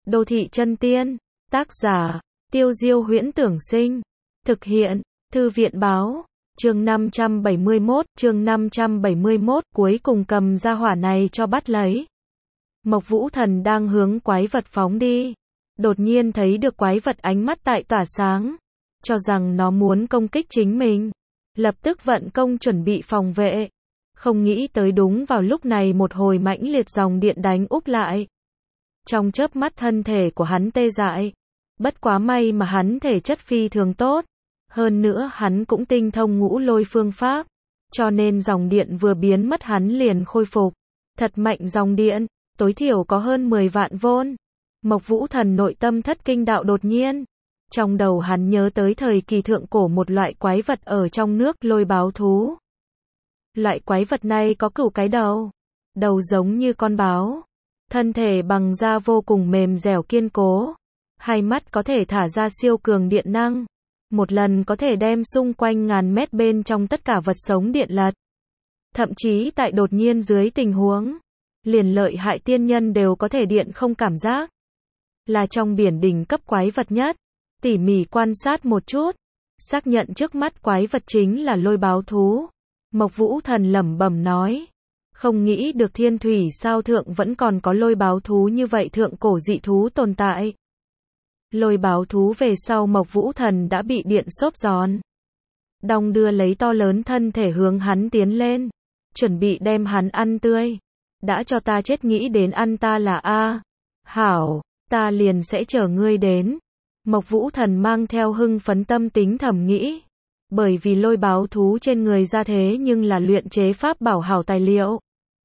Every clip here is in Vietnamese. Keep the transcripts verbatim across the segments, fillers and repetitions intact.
Đô thị chân tiên, tác giả, Tiêu Diêu Huyễn Tưởng Sinh, thực hiện, Thư viện báo, chương năm trăm bảy mươi mốt, chương năm trăm bảy mươi mốt, cuối cùng cầm ra hỏa này cho bắt lấy. Mộc Vũ Thần đang hướng quái vật phóng đi, đột nhiên thấy được quái vật ánh mắt tại tỏa sáng, cho rằng nó muốn công kích chính mình, lập tức vận công chuẩn bị phòng vệ, không nghĩ tới đúng vào lúc này một hồi mãnh liệt dòng điện đánh úp lại. Trong chớp mắt thân thể của hắn tê dại, bất quá may mà hắn thể chất phi thường tốt, hơn nữa hắn cũng tinh thông ngũ lôi phương pháp, cho nên dòng điện vừa biến mất hắn liền khôi phục. Thật mạnh dòng điện, tối thiểu có hơn mười vạn vôn. Mộc Vũ Thần nội tâm thất kinh đạo đột nhiên. Trong đầu hắn nhớ tới thời kỳ thượng cổ một loại quái vật ở trong nước, lôi báo thú. Loại quái vật này có cửu cái đầu, đầu giống như con báo, thân thể bằng da vô cùng mềm dẻo kiên cố, hai mắt có thể thả ra siêu cường điện năng, một lần có thể đem xung quanh ngàn mét bên trong tất cả vật sống điện lật. Thậm chí tại đột nhiên dưới tình huống, liền lợi hại tiên nhân đều có thể điện không cảm giác. Là trong biển đỉnh cấp quái vật nhất. Tỉ mỉ quan sát một chút, xác nhận trước mắt quái vật chính là lôi báo thú. Mộc Vũ Thần lẩm bẩm nói, không nghĩ được thiên thủy sao thượng vẫn còn có lôi báo thú như vậy thượng cổ dị thú tồn tại. Lôi báo thú về sau Mộc Vũ Thần đã bị điện xốp giòn, đong đưa lấy to lớn thân thể hướng hắn tiến lên, chuẩn bị đem hắn ăn tươi. Đã cho ta chết nghĩ đến ăn ta là a, hảo, ta liền sẽ chở ngươi đến. Mộc Vũ Thần mang theo hưng phấn tâm tính thầm nghĩ, bởi vì lôi báo thú trên người ra thế nhưng là luyện chế pháp bảo hảo tài liệu.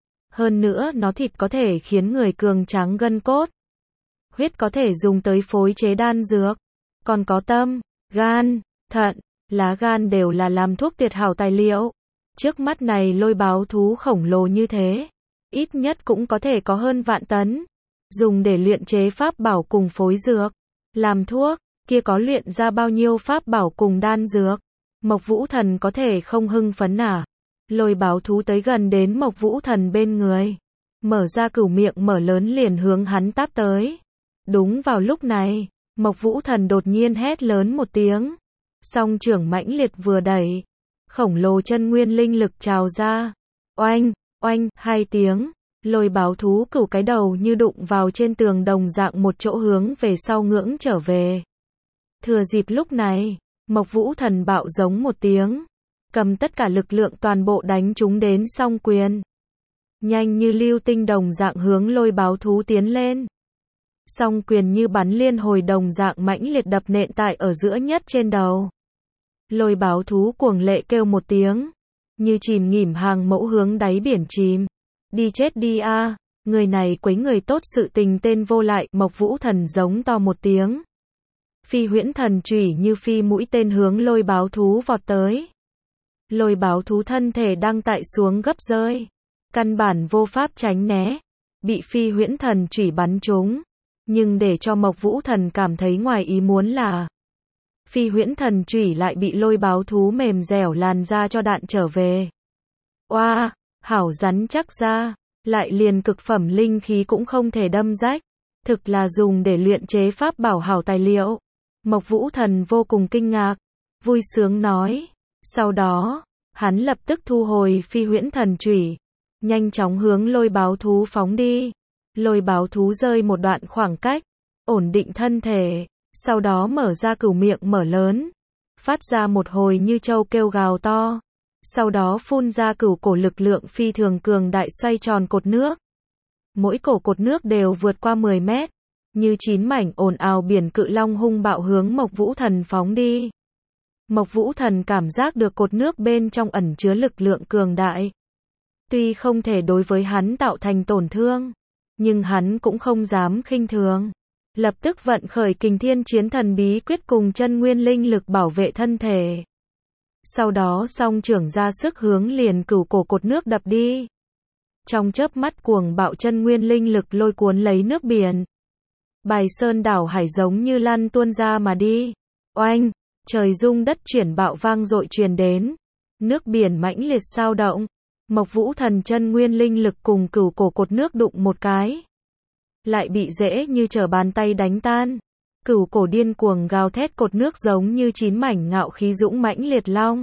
Hơn nữa nó thịt có thể khiến người cường tráng gân cốt, huyết có thể dùng tới phối chế đan dược, còn có tâm, gan, thận, lá gan đều là làm thuốc tuyệt hảo tài liệu. Trước mắt này lôi báo thú khổng lồ như thế, ít nhất cũng có thể có hơn vạn tấn, dùng để luyện chế pháp bảo cùng phối dược, làm thuốc, kia có luyện ra bao nhiêu pháp bảo cùng đan dược. Mộc Vũ Thần có thể không hưng phấn à? Lôi báo thú tới gần đến Mộc Vũ Thần bên người, mở ra cửu miệng mở lớn liền hướng hắn táp tới. Đúng vào lúc này, Mộc Vũ Thần đột nhiên hét lớn một tiếng, song trưởng mãnh liệt vừa đẩy, khổng lồ chân nguyên linh lực trào ra. Oanh, oanh, hai tiếng, lôi báo thú cửu cái đầu như đụng vào trên tường đồng dạng một chỗ hướng về sau ngưỡng trở về. Thừa dịp lúc này, Mộc Vũ Thần bạo giống một tiếng, cầm tất cả lực lượng toàn bộ đánh chúng đến song quyền. Nhanh như lưu tinh đồng dạng hướng lôi báo thú tiến lên. Song quyền như bắn liên hồi đồng dạng mãnh liệt đập nện tại ở giữa nhất trên đầu. Lôi báo thú cuồng lệ kêu một tiếng, như chìm nghỉm hàng mẫu hướng đáy biển chìm. Đi chết đi a, người này quấy người tốt sự tình tên vô lại. Mộc Vũ Thần giống to một tiếng. Phi huyễn thần chủy như phi mũi tên hướng lôi báo thú vọt tới. Lôi báo thú thân thể đang tại xuống gấp rơi, căn bản vô pháp tránh né, bị phi huyễn thần chủy bắn trúng. Nhưng để cho Mộc Vũ Thần cảm thấy ngoài ý muốn là, phi huyễn thần chủy lại bị lôi báo thú mềm dẻo làn ra cho đạn trở về. Oa, hảo rắn chắc ra, lại liền cực phẩm linh khí cũng không thể đâm rách, thực là dùng để luyện chế pháp bảo hảo tài liệu. Mộc Vũ Thần vô cùng kinh ngạc, vui sướng nói. Sau đó, hắn lập tức thu hồi phi huyễn thần chủy, nhanh chóng hướng lôi báo thú phóng đi. Lôi báo thú rơi một đoạn khoảng cách, ổn định thân thể, sau đó mở ra cửu miệng mở lớn, phát ra một hồi như trâu kêu gào to. Sau đó phun ra cửu cổ lực lượng phi thường cường đại xoay tròn cột nước. Mỗi cổ cột nước đều vượt qua mười mét, như chín mảnh ồn ào biển cự long hung bạo hướng Mộc Vũ Thần phóng đi. Mộc Vũ Thần cảm giác được cột nước bên trong ẩn chứa lực lượng cường đại. Tuy không thể đối với hắn tạo thành tổn thương, nhưng hắn cũng không dám khinh thường. Lập tức vận khởi Kình Thiên Chiến Thần bí quyết cùng chân nguyên linh lực bảo vệ thân thể. Sau đó song trưởng ra sức hướng liền cửu cổ cột nước đập đi. Trong chớp mắt cuồng bạo chân nguyên linh lực lôi cuốn lấy nước biển. Bài sơn đảo hải giống như lăn tuôn ra mà đi. Oanh, trời rung đất chuyển bạo vang dội truyền đến. Nước biển mãnh liệt sao động. Mộc Vũ Thần chân nguyên linh lực cùng cửu cổ cột nước đụng một cái. lại bị dễ như trở bàn tay đánh tan. Cửu cổ điên cuồng gào thét cột nước giống như chín mảnh ngạo khí dũng mãnh liệt long.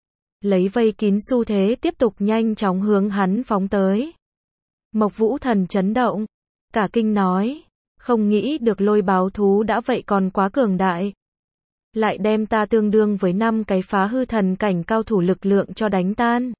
Lấy vây kín xu thế tiếp tục nhanh chóng hướng hắn phóng tới. Mộc Vũ Thần chấn động, cả kinh nói, không nghĩ được lôi báo thú đã vậy còn quá cường đại. Lại đem ta tương đương với năm cái phá hư thần cảnh cao thủ lực lượng cho đánh tan.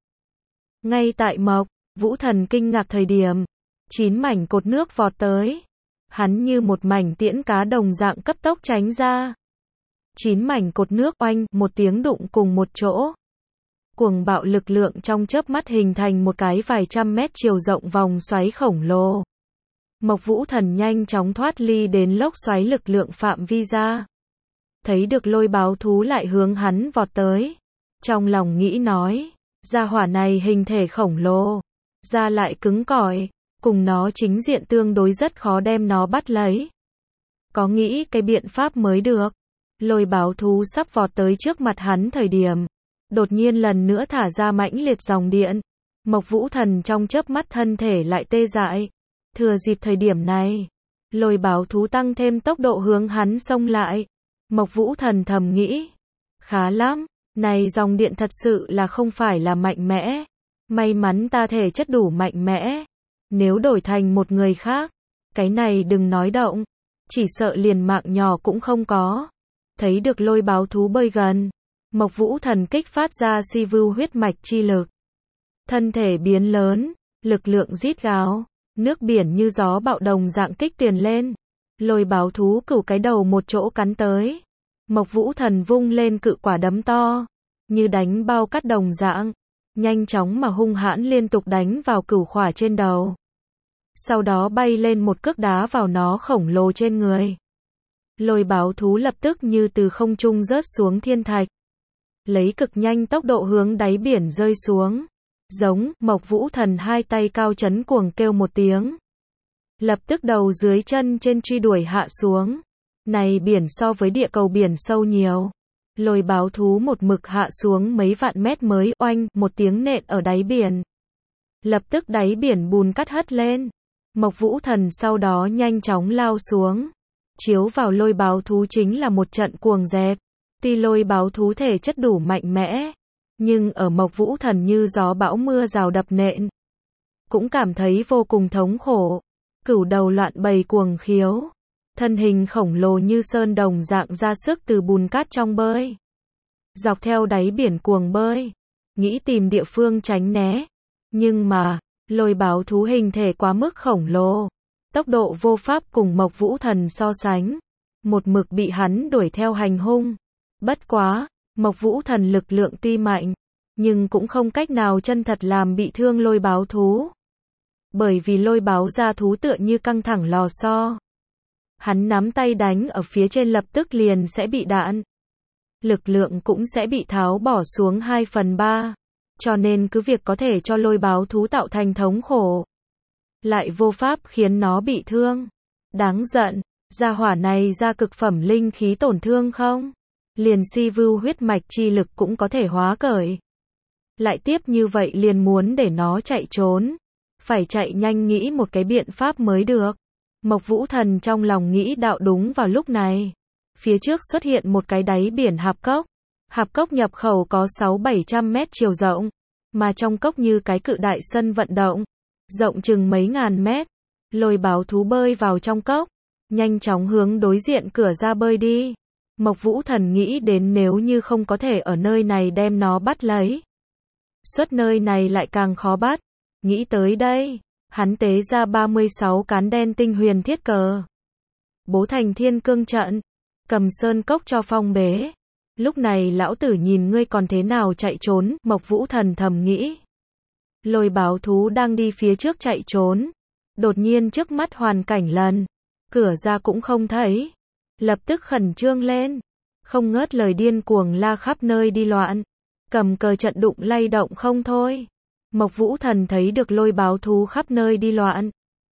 Ngay tại Mộc Vũ Thần kinh ngạc thời điểm, chín mảnh cột nước vọt tới. Hắn như một mảnh tiễn cá đồng dạng cấp tốc tránh ra. Chín mảnh cột nước oanh, một tiếng đụng cùng một chỗ. Cuồng bạo lực lượng trong chớp mắt hình thành một cái vài trăm mét chiều rộng vòng xoáy khổng lồ. Mộc Vũ Thần nhanh chóng thoát ly đến lốc xoáy lực lượng phạm vi ra. Thấy được lôi báo thú lại hướng hắn vọt tới. Trong lòng nghĩ nói, gia hỏa này hình thể khổng lồ, da lại cứng cỏi, cùng nó chính diện tương đối rất khó đem nó bắt lấy. Có nghĩ cái biện pháp mới được. Lôi báo thú sắp vọt tới trước mặt hắn thời điểm, đột nhiên lần nữa thả ra mãnh liệt dòng điện. Mộc Vũ Thần trong chớp mắt thân thể lại tê dại. Thừa dịp thời điểm này, lôi báo thú tăng thêm tốc độ hướng hắn xông lại. Mộc Vũ Thần thầm nghĩ, khá lắm, này dòng điện thật sự là không phải là mạnh mẽ. May mắn ta thể chất đủ mạnh mẽ. Nếu đổi thành một người khác, cái này đừng nói động, chỉ sợ liền mạng nhỏ cũng không có. Thấy được lôi báo thú bơi gần, Mộc Vũ Thần kích phát ra si vưu huyết mạch chi lực. Thân thể biến lớn, lực lượng rít gào, nước biển như gió bạo đồng dạng kích tiền lên. Lôi báo thú cửu cái đầu một chỗ cắn tới. Mộc Vũ Thần vung lên cự quả đấm to, như đánh bao cắt đồng dạng, nhanh chóng mà hung hãn liên tục đánh vào cửu khỏa trên đầu. Sau đó bay lên một cước đá vào nó khổng lồ trên người. Lôi báo thú lập tức như từ không trung rớt xuống thiên thạch. Lấy cực nhanh tốc độ hướng đáy biển rơi xuống. Giống, Mộc Vũ Thần hai tay cao chấn cuồng kêu một tiếng. Lập tức đầu dưới chân trên truy đuổi hạ xuống. Này biển so với địa cầu biển sâu nhiều. Lôi báo thú một mực hạ xuống mấy vạn mét mới oanh, một tiếng nện ở đáy biển. Lập tức đáy biển bùn cát hất lên. Mộc Vũ Thần sau đó nhanh chóng lao xuống. Chiếu vào lôi báo thú chính là một trận cuồng dẹp. Tuy lôi báo thú thể chất đủ mạnh mẽ, nhưng ở Mộc Vũ Thần như gió bão mưa rào đập nện, cũng cảm thấy vô cùng thống khổ. Cửu đầu loạn bầy cuồng khiếu, thân hình khổng lồ như sơn đồng dạng ra sức từ bùn cát trong bơi. Dọc theo đáy biển cuồng bơi, nghĩ tìm địa phương tránh né. Nhưng mà, lôi báo thú hình thể quá mức khổng lồ, tốc độ vô pháp cùng Mộc Vũ Thần so sánh. Một mực bị hắn đuổi theo hành hung. Bất quá, Mộc Vũ Thần lực lượng tuy mạnh, nhưng cũng không cách nào chân thật làm bị thương lôi báo thú. Bởi vì lôi báo ra thú tựa như căng thẳng lò xo. Hắn nắm tay đánh ở phía trên lập tức liền sẽ bị đạn. Lực lượng cũng sẽ bị tháo bỏ xuống hai phần ba. Cho nên cứ việc có thể cho lôi báo thú tạo thành thống khổ, lại vô pháp khiến nó bị thương. Đáng giận, gia hỏa này ra cực phẩm linh khí tổn thương không? Liền si vưu huyết mạch chi lực cũng có thể hóa cởi. Lại tiếp như vậy liền muốn để nó chạy trốn. Phải chạy nhanh nghĩ một cái biện pháp mới được. Mộc Vũ Thần trong lòng nghĩ đạo đúng vào lúc này. Phía trước xuất hiện một cái đáy biển hạp cốc. Hạp cốc nhập khẩu có sáu bảy trăm mét chiều rộng. Mà trong cốc như cái cự đại sân vận động. Rộng chừng mấy ngàn mét. Lôi báo thú bơi vào trong cốc. Nhanh chóng hướng đối diện cửa ra bơi đi. Mộc Vũ Thần nghĩ đến nếu như không có thể ở nơi này đem nó bắt lấy. Xuất nơi này lại càng khó bắt. Nghĩ tới đây, hắn tế ra ba mươi sáu cán đen tinh huyền thiết cờ. Bố thành thiên cương trận. Cầm sơn cốc cho phong bế. Lúc này lão tử nhìn ngươi còn thế nào chạy trốn, Mộc Vũ Thần thầm nghĩ. Lôi báo thú đang đi phía trước chạy trốn. Đột nhiên trước mắt hoàn cảnh lần. Cửa ra cũng không thấy. Lập tức khẩn trương lên. Không ngớt lời điên cuồng la khắp nơi đi loạn. Cầm cờ trận đụng lay động không thôi. Mộc Vũ Thần thấy được lôi báo thú khắp nơi đi loạn.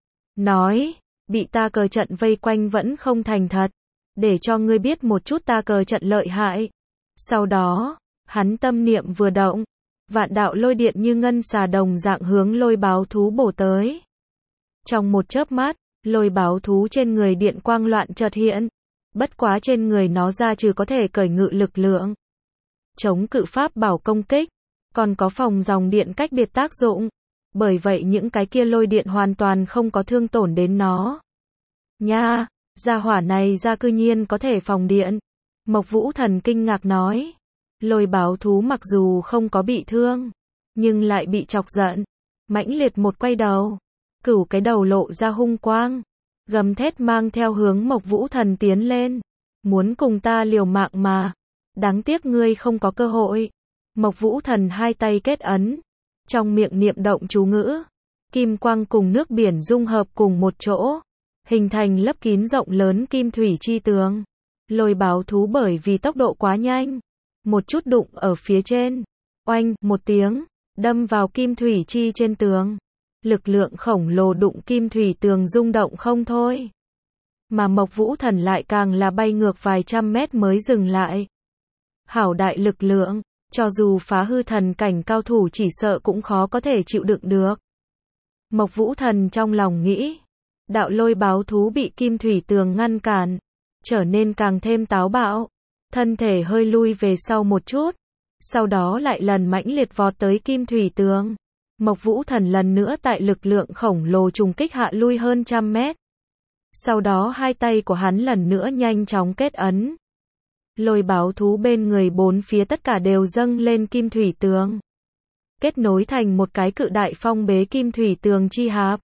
Nói, bị ta cờ trận vây quanh vẫn không thành thật. Để cho ngươi biết một chút ta cờ trận lợi hại. Sau đó, hắn tâm niệm vừa động. Vạn đạo lôi điện như ngân xà đồng dạng hướng lôi báo thú bổ tới. Trong một chớp mắt, Lôi báo thú trên người điện quang loạn chợt hiện. Bất quá trên người nó ra trừ có thể cởi ngự lực lượng, chống cự pháp bảo công kích, còn có phòng dòng điện cách biệt tác dụng. Bởi vậy những cái kia lôi điện hoàn toàn không có thương tổn đến nó. Nha, gia hỏa này ra cư nhiên có thể phòng điện. Mộc Vũ Thần kinh ngạc nói. Lôi báo thú mặc dù không có bị thương, nhưng lại bị chọc giận. Mãnh liệt một quay đầu. Cửu cái đầu lộ ra hung quang. Gầm thét mang theo hướng Mộc Vũ Thần tiến lên. Muốn cùng ta liều mạng mà. Đáng tiếc ngươi không có cơ hội. Mộc Vũ Thần hai tay kết ấn. Trong miệng niệm động chú ngữ. Kim quang cùng nước biển dung hợp cùng một chỗ. Hình thành lấp kín rộng lớn kim thủy chi tường. Lôi báo thú bởi vì tốc độ quá nhanh. Một chút đụng ở phía trên. Oanh, một tiếng. Đâm vào kim thủy chi trên tường. Lực lượng khổng lồ đụng kim thủy tường rung động không thôi. Mà Mộc Vũ Thần lại càng là bay ngược vài trăm mét mới dừng lại. Hảo đại lực lượng, cho dù phá hư thần cảnh cao thủ chỉ sợ cũng khó có thể chịu đựng được. Mộc Vũ Thần trong lòng nghĩ. Đạo lôi báo thú bị kim thủy tường ngăn cản. Trở nên càng thêm táo bạo. Thân thể hơi lui về sau một chút. Sau đó lại lần mãnh liệt vọt tới kim thủy tường. Mộc Vũ Thần lần nữa tại lực lượng khổng lồ trùng kích hạ lui hơn trăm mét. Sau đó hai tay của hắn lần nữa nhanh chóng kết ấn. Lôi báo thú bên người bốn phía tất cả đều dâng lên kim thủy tường. Kết nối thành một cái cự đại phong bế kim thủy tường chi hạp.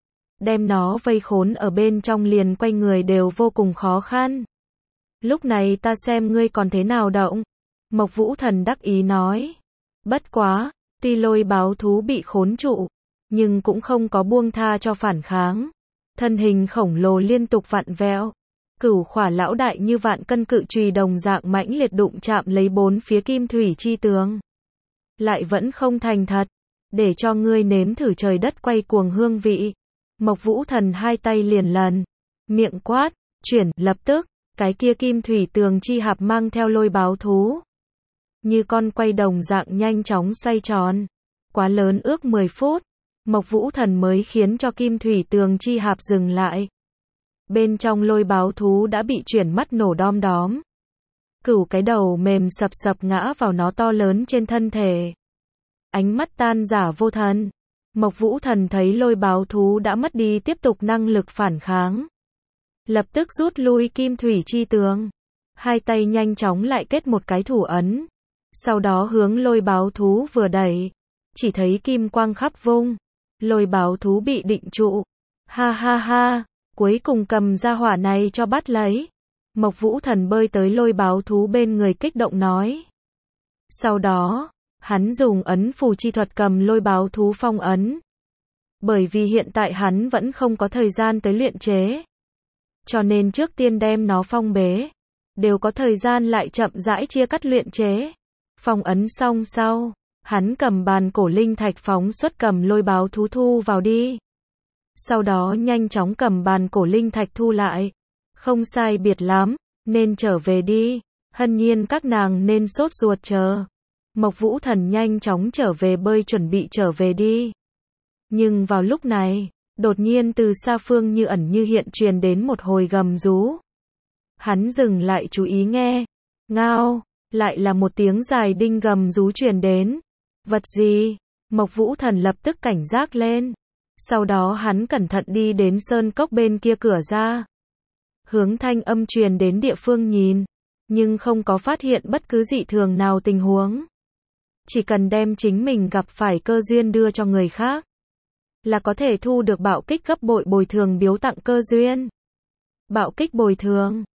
Đem nó vây khốn ở bên trong liền quay người đều vô cùng khó khăn. Lúc này ta xem ngươi còn thế nào động. Mộc Vũ Thần đắc ý nói. Bất quá, tuy lôi báo thú bị khốn trụ, nhưng cũng không có buông tha cho phản kháng. Thân hình khổng lồ liên tục vặn vẹo. Cửu khỏa lão đại như vạn cân cự chùy đồng dạng mãnh liệt đụng chạm lấy bốn phía kim thủy chi tường. Lại vẫn không thành thật. Để cho ngươi nếm thử trời đất quay cuồng hương vị. Mộc Vũ Thần hai tay liền lần. Miệng quát, chuyển, lập tức. Cái kia kim thủy tường chi hạp mang theo lôi báo thú. Như con quay đồng dạng nhanh chóng xoay tròn. Quá lớn ước mười phút. Mộc Vũ Thần mới khiến cho kim thủy tường chi hạp dừng lại. Bên trong lôi báo thú đã bị chuyển mắt nổ đom đóm. Cửu cái đầu mềm sập sập ngã vào nó to lớn trên thân thể. Ánh mắt tan giả vô thần. Mộc Vũ Thần thấy lôi báo thú đã mất đi tiếp tục năng lực phản kháng. Lập tức rút lui kim thủy chi tường. Hai tay nhanh chóng lại kết một cái thủ ấn. Sau đó hướng lôi báo thú vừa đẩy. Chỉ thấy kim quang khắp vung. Lôi báo thú bị định trụ. Ha ha ha, cuối cùng cầm ra hỏa này cho bắt lấy. Mộc Vũ Thần bơi tới lôi báo thú bên người kích động nói. Sau đó, hắn dùng ấn phù chi thuật cầm lôi báo thú phong ấn. Bởi vì hiện tại hắn vẫn không có thời gian tới luyện chế. Cho nên trước tiên đem nó phong bế. Đều có thời gian lại chậm rãi chia cắt luyện chế. Phong ấn xong sau, hắn cầm bàn cổ linh thạch phóng xuất cầm lôi báo thú thu vào đi. Sau đó nhanh chóng cầm bàn cổ linh thạch thu lại. Không sai biệt lắm, nên trở về đi. Hân Nhiên các nàng nên sốt ruột chờ. Mộc Vũ Thần nhanh chóng trở về bơi chuẩn bị trở về đi. Nhưng vào lúc này, đột nhiên từ xa phương như ẩn như hiện truyền đến một hồi gầm rú. Hắn dừng lại chú ý nghe. Ngao, lại là một tiếng dài đinh gầm rú truyền đến. Vật gì? Mộc Vũ Thần lập tức cảnh giác lên. Sau đó hắn cẩn thận đi đến sơn cốc bên kia cửa ra. Hướng thanh âm truyền đến địa phương nhìn. Nhưng không có phát hiện bất cứ dị thường nào tình huống. Chỉ cần đem chính mình gặp phải cơ duyên đưa cho người khác. Là có thể thu được bạo kích gấp bội bồi thường biếu tặng cơ duyên. Bạo kích bồi thường.